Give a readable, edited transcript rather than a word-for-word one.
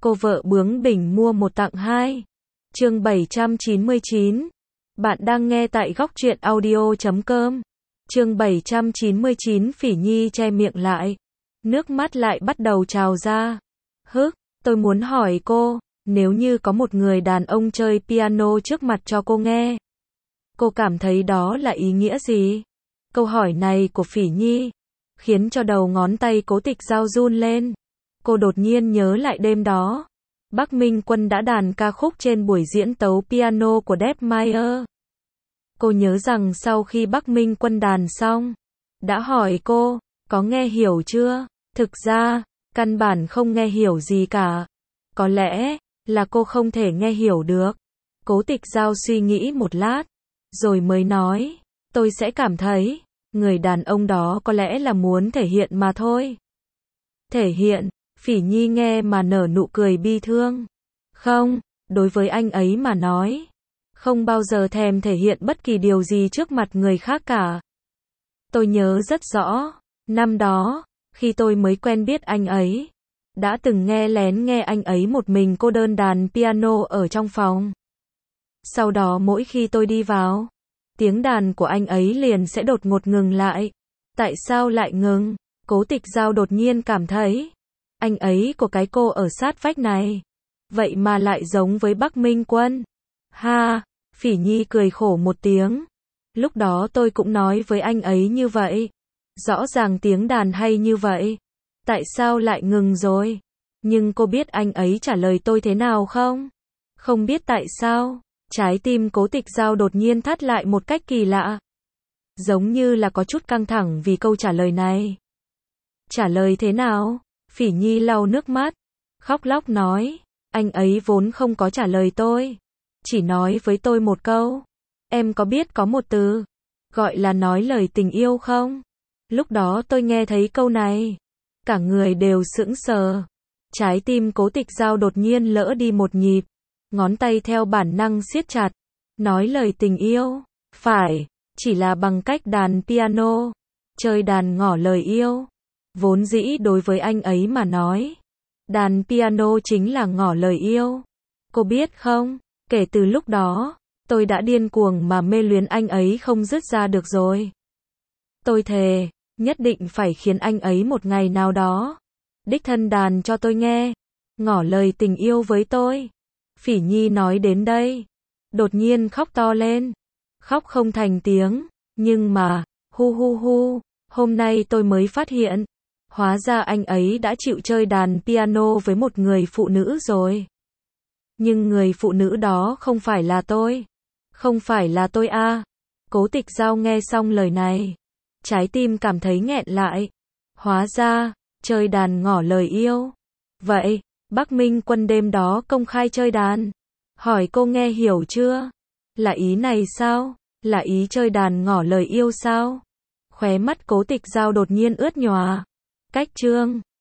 Cô vợ bướng bỉnh mua một tặng hai. Chương 799. Bạn đang nghe tại góc truyện audio.com. Chương 799. Phỉ Nhi che miệng lại. Nước mắt lại bắt đầu trào ra. Tôi muốn hỏi cô, nếu như có một người đàn ông chơi piano trước mặt cho cô nghe, cô cảm thấy đó là ý nghĩa gì? Câu hỏi này của Phỉ Nhi khiến cho đầu ngón tay Cố Tịch Giao run lên. Cô đột nhiên nhớ lại đêm đó, Bắc Minh Quân đã đàn ca khúc trên buổi diễn tấu piano của Deb Meyer. Cô nhớ rằng sau khi Bắc Minh Quân đàn xong, đã hỏi cô, có nghe hiểu chưa? Thực ra, căn bản không nghe hiểu gì cả. Có lẽ là cô không thể nghe hiểu được. Cố Tịch Giao suy nghĩ một lát, rồi mới nói, tôi sẽ cảm thấy, người đàn ông đó có lẽ là muốn thể hiện mà thôi. Thể hiện? Phỉ Nhi nghe mà nở nụ cười bi thương. Không, đối với anh ấy mà nói, không bao giờ thèm thể hiện bất kỳ điều gì trước mặt người khác cả. Tôi nhớ rất rõ, năm đó, khi tôi mới quen biết anh ấy, đã từng nghe lén nghe anh ấy một mình cô đơn đàn piano ở trong phòng. Sau đó mỗi khi tôi đi vào, tiếng đàn của anh ấy liền sẽ đột ngột ngừng lại. Tại sao lại ngừng? Cố Tịch Giao đột nhiên cảm thấy, anh ấy của cái cô ở sát vách này, vậy mà lại giống với Bắc Minh Quân. Ha, Phỉ Nhi cười khổ một tiếng. Lúc đó tôi cũng nói với anh ấy như vậy. Rõ ràng tiếng đàn hay như vậy, tại sao lại ngừng rồi? Nhưng cô biết anh ấy trả lời tôi thế nào không? Không biết tại sao, trái tim Cố Tịch Giao đột nhiên thắt lại một cách kỳ lạ. Giống như là có chút căng thẳng vì câu trả lời này. Trả lời thế nào? Phỉ Nhi lau nước mắt, khóc lóc nói, anh ấy vốn không có trả lời tôi, chỉ nói với tôi một câu. Em có biết có một từ gọi là nói lời tình yêu không? Lúc đó tôi nghe thấy câu này, cả người đều sững sờ. Trái tim Cố Tịch Giao đột nhiên lỡ đi một nhịp, ngón tay theo bản năng siết chặt. Nói lời tình yêu, phải, chỉ là bằng cách đàn piano, chơi đàn ngỏ lời yêu. Vốn dĩ đối với anh ấy mà nói, đàn piano chính là ngỏ lời yêu. Cô biết không, kể từ lúc đó, tôi đã điên cuồng mà mê luyến anh ấy không dứt ra được rồi. Tôi thề, nhất định phải khiến anh ấy một ngày nào đó đích thân đàn cho tôi nghe, ngỏ lời tình yêu với tôi. Phỉ Nhi nói đến đây, đột nhiên khóc to lên. Khóc không thành tiếng, nhưng mà, hôm nay tôi mới phát hiện, hóa ra anh ấy đã chịu chơi đàn piano với một người phụ nữ rồi. Nhưng người phụ nữ đó không phải là tôi. Không phải là tôi à? Cố Tịch Giao nghe xong lời này, trái tim cảm thấy nghẹn lại. Hóa ra, chơi đàn ngỏ lời yêu. Vậy, Bắc Minh Quân đêm đó công khai chơi đàn. Hỏi cô nghe hiểu chưa? Là ý này sao? Là ý chơi đàn ngỏ lời yêu sao? Khóe mắt Cố Tịch Giao đột nhiên ướt nhòa. Cách chương